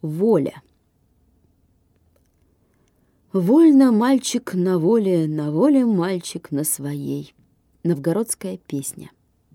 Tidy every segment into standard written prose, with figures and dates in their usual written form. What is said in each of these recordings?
Воля. Вольно мальчик на воле мальчик на своей. Новгородская песня.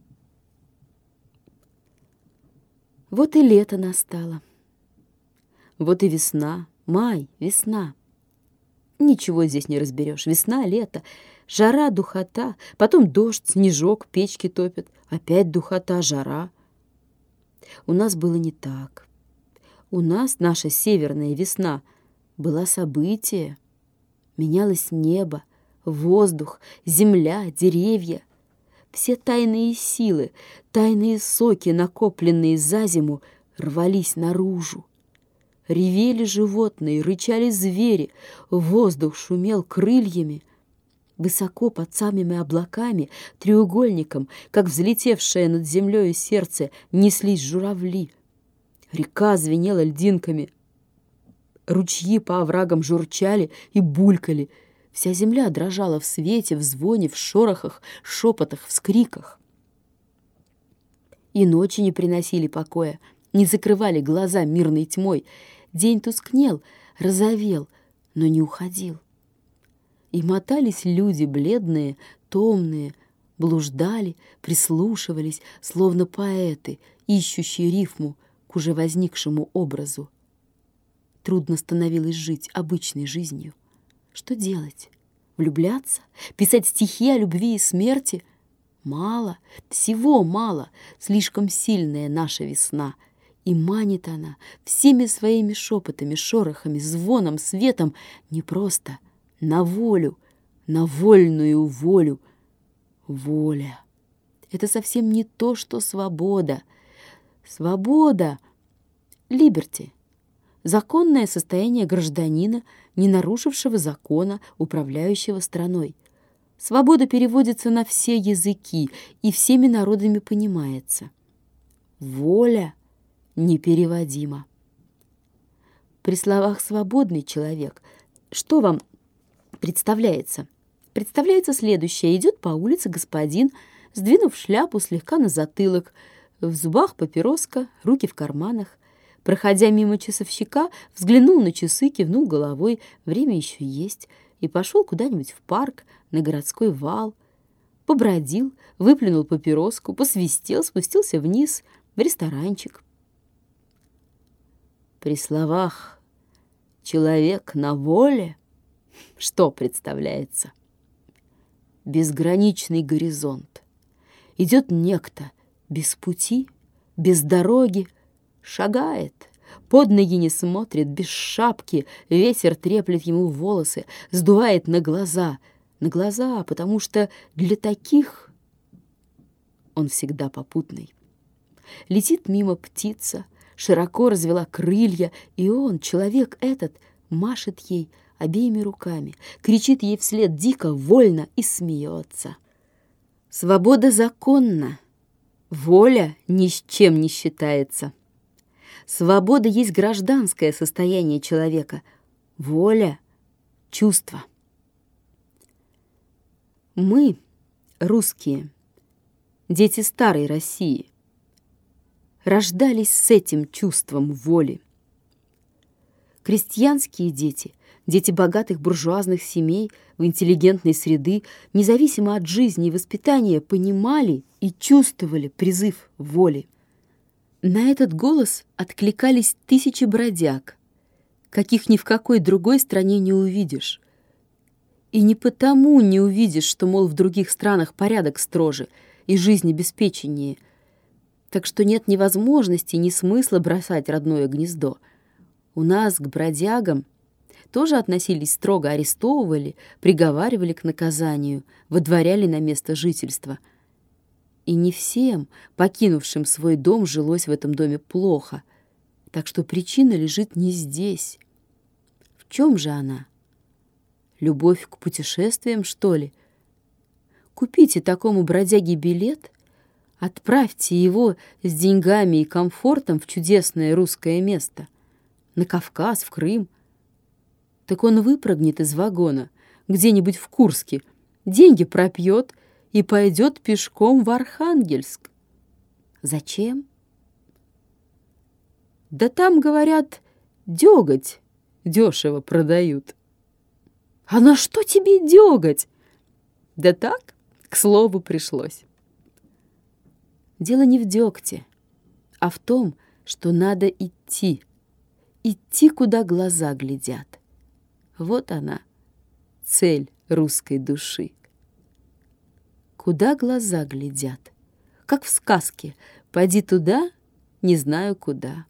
Вот и лето настало. Вот и весна, май, весна. Ничего здесь не разберешь. Весна, лето, жара, духота, потом дождь, снежок, печки топят, опять духота, жара. У нас было не так. У нас наша северная весна была событие. Менялось небо, воздух, земля, деревья. Все тайные силы, тайные соки, накопленные за зиму, рвались наружу. Ревели животные, рычали звери, воздух шумел крыльями. Высоко под самыми облаками, треугольником, как взлетевшее над землею сердце, неслись журавли. Река звенела льдинками. Ручьи по оврагам журчали и булькали. Вся земля дрожала в свете, в звоне, в шорохах, шепотах, вскриках. И ночи не приносили покоя, не закрывали глаза мирной тьмой. День тускнел, розовел, но не уходил. И мотались люди бледные, томные, блуждали, прислушивались, словно поэты, ищущие рифму к уже возникшему образу. Трудно становилось жить обычной жизнью. Что делать? Влюбляться? Писать стихи о любви и смерти? Мало, всего мало, слишком сильная наша весна. И манит она всеми своими шепотами, шорохами, звоном, светом не просто на волю, на вольную волю. Воля — это совсем не то, что свобода. Свобода — либерти. Законное состояние гражданина, не нарушившего закона, управляющего страной. Свобода переводится на все языки и всеми народами понимается. Воля непереводима. При словах «свободный человек» что вам представляется? Представляется следующее. Идет по улице господин, сдвинув шляпу слегка на затылок, в зубах папироска, руки в карманах. Проходя мимо часовщика, взглянул на часы, кивнул головой, время еще есть, и пошел куда-нибудь в парк, на городской вал. Побродил, выплюнул папироску, посвистел, спустился вниз, в ресторанчик. При словах «человек на воле» что представляется? Безграничный горизонт. Идет некто без пути, без дороги, шагает, под ноги не смотрит, без шапки, ветер треплет ему волосы, сдувает на глаза, потому что для таких он всегда попутный. Летит мимо птица, широко развела крылья, и он, человек этот, машет ей обеими руками, кричит ей вслед дико, вольно и смеется. Свобода законна, воля ни с чем не считается. Свобода есть гражданское состояние человека, воля — чувство. Мы, русские, дети старой России, рождались с этим чувством воли. Крестьянские дети, дети богатых буржуазных семей, в интеллигентной среды, независимо от жизни и воспитания, понимали и чувствовали призыв воли. На этот голос откликались тысячи бродяг, каких ни в какой другой стране не увидишь. И не потому не увидишь, что, мол, в других странах порядок строже и жизнь обеспеченнее, так что нет ни возможности, ни смысла бросать родное гнездо. У нас к бродягам тоже относились строго, арестовывали, приговаривали к наказанию, выдворяли на место жительства. И не всем, покинувшим свой дом, жилось в этом доме плохо. Так что причина лежит не здесь. В чем же она? Любовь к путешествиям, что ли? Купите такому бродяге билет, отправьте его с деньгами и комфортом в чудесное русское место, на Кавказ, в Крым. Так он выпрыгнет из вагона где-нибудь в Курске, деньги пропьет и пойдет пешком в Архангельск. Зачем? Да там, говорят, деготь дешево продают. А на что тебе деготь? Да так, к слову пришлось. Дело не в дегте, а в том, что надо идти. Идти, куда глаза глядят. Вот она, цель русской души. Куда глаза глядят, как в сказке, поди туда, не знаю куда.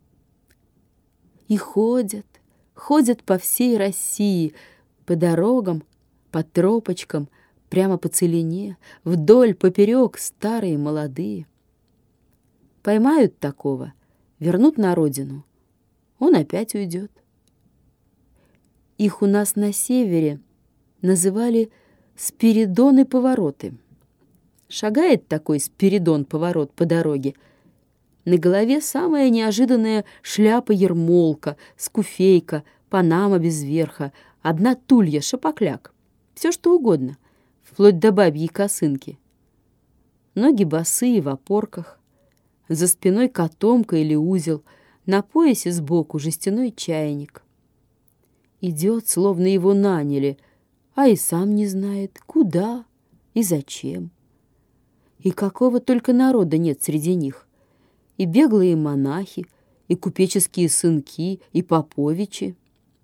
И ходят, ходят по всей России, по дорогам, по тропочкам, прямо по целине, вдоль, поперек, старые и молодые. Поймают такого, вернут на родину, он опять уйдет. Их у нас на севере называли Спиридоны-повороты. Шагает такой Спиридон-поворот по дороге. На голове самая неожиданная шляпа-ермолка, скуфейка, панама без верха, одна тулья, шапокляк. Все что угодно, вплоть до бабьей косынки. Ноги босые в опорках, за спиной котомка или узел, на поясе сбоку жестяной чайник. Идет, словно его наняли, а и сам не знает, куда и зачем. И какого только народа нет среди них. И беглые монахи, и купеческие сынки, и поповичи.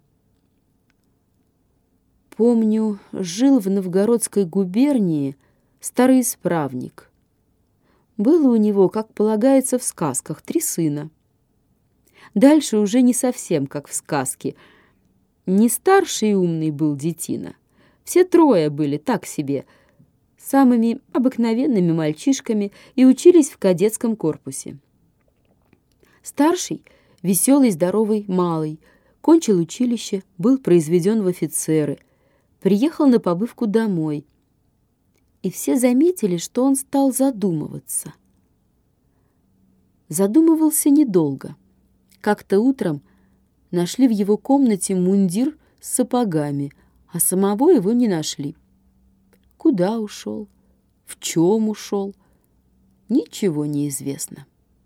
Помню, жил в Новгородской губернии старый исправник. Было у него, как полагается в сказках, 3 сына. Дальше уже не совсем как в сказке. Не старший и умный был детина. Все 3 были так себе, самыми обыкновенными мальчишками и учились в кадетском корпусе. Старший, веселый, здоровый, малый, кончил училище, был произведен в офицеры, приехал на побывку домой. И все заметили, что он стал задумываться. Задумывался недолго. Как-то утром нашли в его комнате мундир с сапогами, а самого его не нашли. Куда ушел? В чем ушел? Ничего не известно.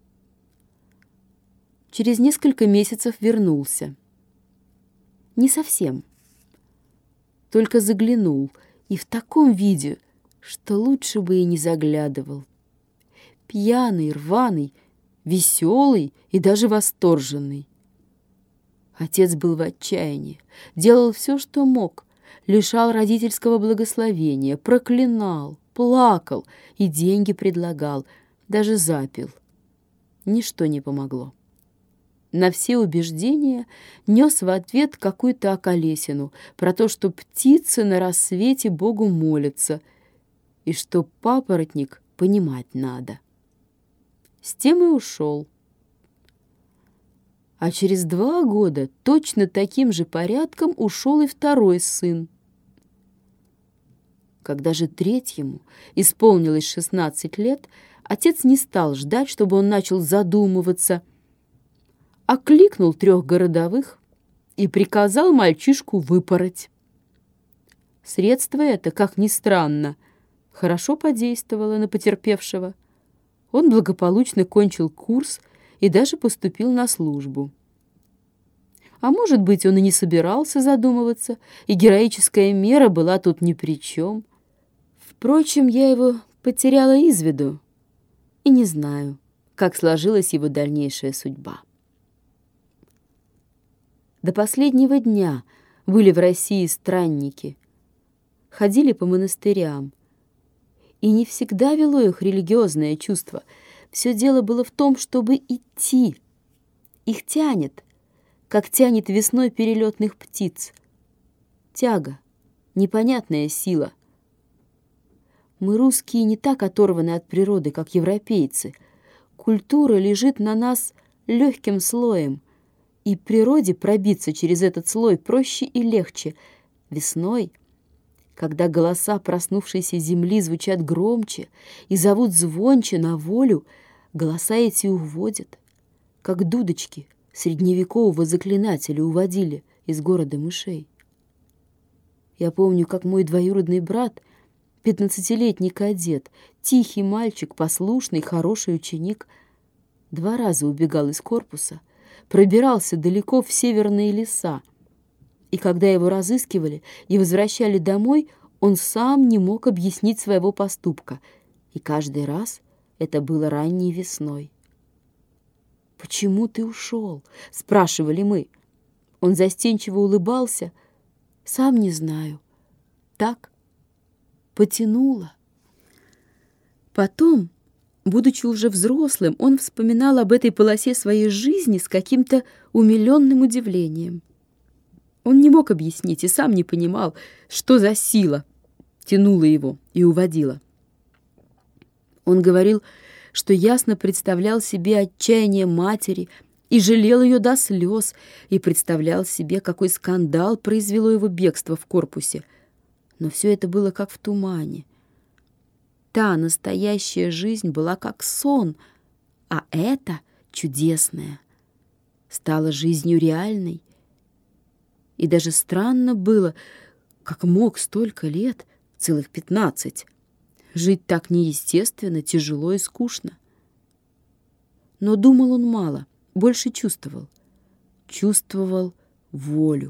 Через несколько месяцев вернулся. Не совсем. Только заглянул, и в таком виде, что лучше бы и не заглядывал. Пьяный, рваный, веселый и даже восторженный. Отец был в отчаянии, делал все, что мог, лишал родительского благословения, проклинал, плакал и деньги предлагал, даже запил. Ничто не помогло. На все убеждения нес в ответ какую-то околесину про то, что птицы на рассвете Богу молятся и что папоротник понимать надо. С тем и ушел. А через 2 года точно таким же порядком ушел и 2 сын. Когда же 3-му исполнилось 16 лет, отец не стал ждать, чтобы он начал задумываться, окликнул 3 городовых и приказал мальчишку выпороть. Средство это, как ни странно, хорошо подействовало на потерпевшего. Он благополучно кончил курс и даже поступил на службу. А может быть, он и не собирался задумываться, и героическая мера была тут ни при чем. Впрочем, я его потеряла из виду и не знаю, как сложилась его дальнейшая судьба. До последнего дня были в России странники, ходили по монастырям, и не всегда вело их религиозное чувство. Все дело было в том, чтобы идти. Их тянет, как тянет весной перелетных птиц. Тяга, непонятная сила. Мы, русские, не так оторваны от природы, как европейцы. Культура лежит на нас легким слоем, и природе пробиться через этот слой проще и легче. Весной, когда голоса проснувшейся земли звучат громче и зовут звонче на волю, голоса эти уводят, как дудочки средневекового заклинателя уводили из города мышей. Я помню, как мой двоюродный брат, 15-летний кадет, тихий мальчик, послушный, хороший ученик, 2 раза убегал из корпуса, пробирался далеко в северные леса. И когда его разыскивали и возвращали домой, он сам не мог объяснить своего поступка. И каждый раз это было ранней весной. «Почему ты ушел?» — спрашивали мы. Он застенчиво улыбался. «Сам не знаю. Так потянуло». Потом, будучи уже взрослым, он вспоминал об этой полосе своей жизни с каким-то умиленным удивлением. Он не мог объяснить и сам не понимал, что за сила тянула его и уводила. Он говорил, что ясно представлял себе отчаяние матери и жалел ее до слез, и представлял себе, какой скандал произвело его бегство в корпусе. Но все это было как в тумане. Та настоящая жизнь была как сон, а эта, чудесная, стала жизнью реальной. И даже странно было, как мог столько лет, целых 15, жить так неестественно, тяжело и скучно. Но думал он мало, больше чувствовал. Чувствовал волю.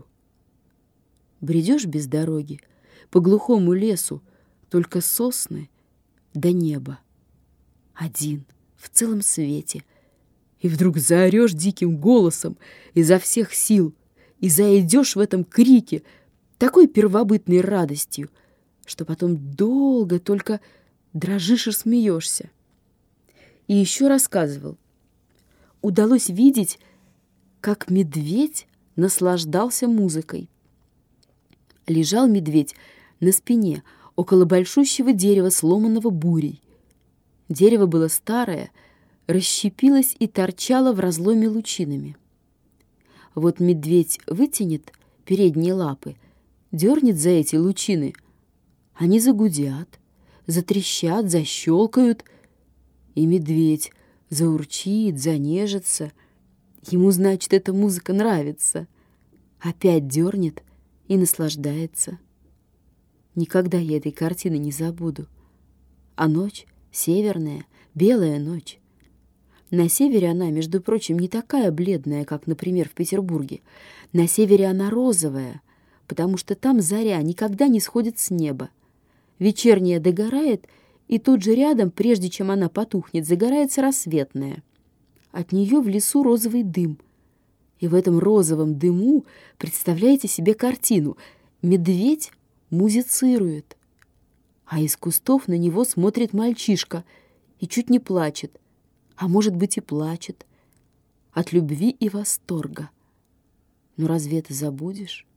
Бредешь без дороги, по глухому лесу, только сосны до неба. Один, в целом свете. И вдруг заорешь диким голосом изо всех сил, и зайдешь в этом крике такой первобытной радостью, что потом долго только дрожишь и смеешься. И еще рассказывал. Удалось видеть, как медведь наслаждался музыкой. Лежал медведь на спине около большущего дерева, сломанного бурей. Дерево было старое, расщепилось и торчало в разломе лучинами. Вот медведь вытянет передние лапы, дернет за эти лучины. Они загудят, затрещат, защелкают, и медведь заурчит, занежится. Ему, значит, эта музыка нравится. Опять дернет и наслаждается. Никогда я этой картины не забуду. А ночь северная, белая ночь. На севере она, между прочим, не такая бледная, как, например, в Петербурге. На севере она розовая, потому что там заря никогда не сходит с неба. Вечерняя догорает, и тут же рядом, прежде чем она потухнет, загорается рассветная. От нее в лесу розовый дым. И в этом розовом дыму, представляете себе картину, медведь музицирует, а из кустов на него смотрит мальчишка и чуть не плачет, а может быть и плачет, от любви и восторга. Но разве это забудешь?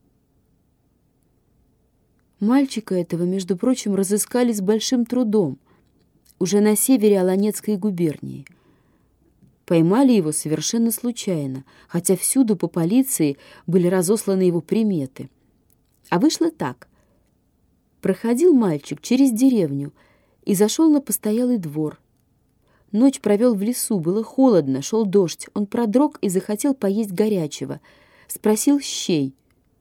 Мальчика этого, между прочим, разыскали с большим трудом, уже на севере Олонецкой губернии. Поймали его совершенно случайно, хотя всюду по полиции были разосланы его приметы. А вышло так. Проходил мальчик через деревню и зашел на постоялый двор. Ночь провел в лесу, было холодно, шел дождь. Он продрог и захотел поесть горячего. Спросил щей.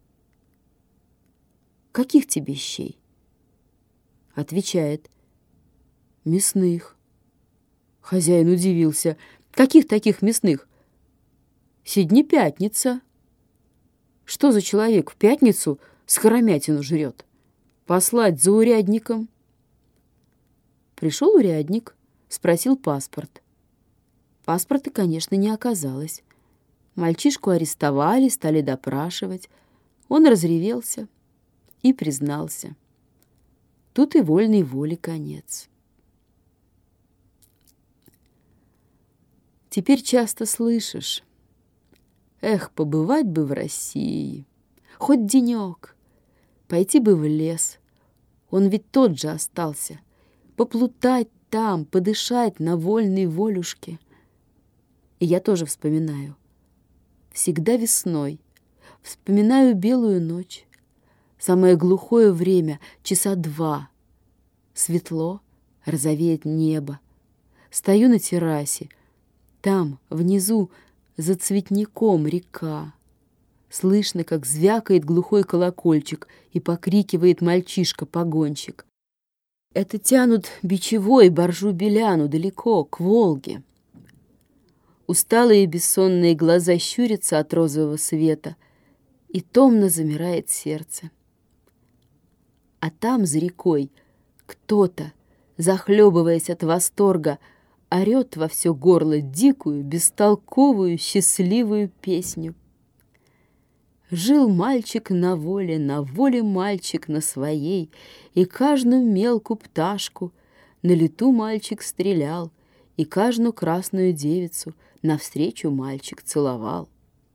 «Каких тебе щей?» Отвечает. «Мясных». Хозяин удивился. «Каких таких мясных?» «Сегодня пятница». «Что за человек в пятницу скоромятину жрет? Послать за урядником». Пришел урядник, спросил паспорт. Паспорта, конечно, не оказалось. Мальчишку арестовали, стали допрашивать. Он разревелся и признался. Тут и вольной воли конец. Теперь часто слышишь: «Эх, побывать бы в России, хоть денек, пойти бы в лес, он ведь тот же остался, поплутать там, подышать на вольной волюшке». И я тоже вспоминаю. Всегда весной. Вспоминаю белую ночь. Самое глухое время, часа 2. Светло, розовеет небо. Стою на террасе. Там, внизу, за цветником река. Слышно, как звякает глухой колокольчик и покрикивает мальчишка-погонщик. Это тянут бичевой боржу-беляну далеко, к Волге. Усталые бессонные глаза щурятся от розового света, и томно замирает сердце. А там, за рекой, кто-то, захлебываясь от восторга, орет во все горло дикую, бестолковую, счастливую песню. Жил мальчик на воле мальчик на своей, и каждую мелкую пташку на лету мальчик стрелял, и каждую красную девицу навстречу мальчик целовал.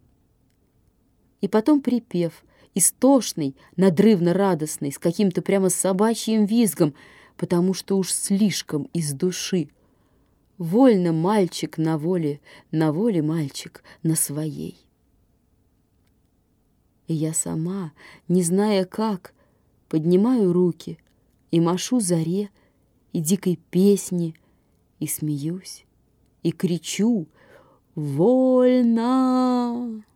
И потом припев, истошный, надрывно-радостный, с каким-то прямо собачьим визгом, потому что уж слишком из души. Вольно мальчик на воле мальчик на своей. И я сама, не зная как, поднимаю руки и машу заре и дикой песни, и смеюсь, и кричу: «Вольно!»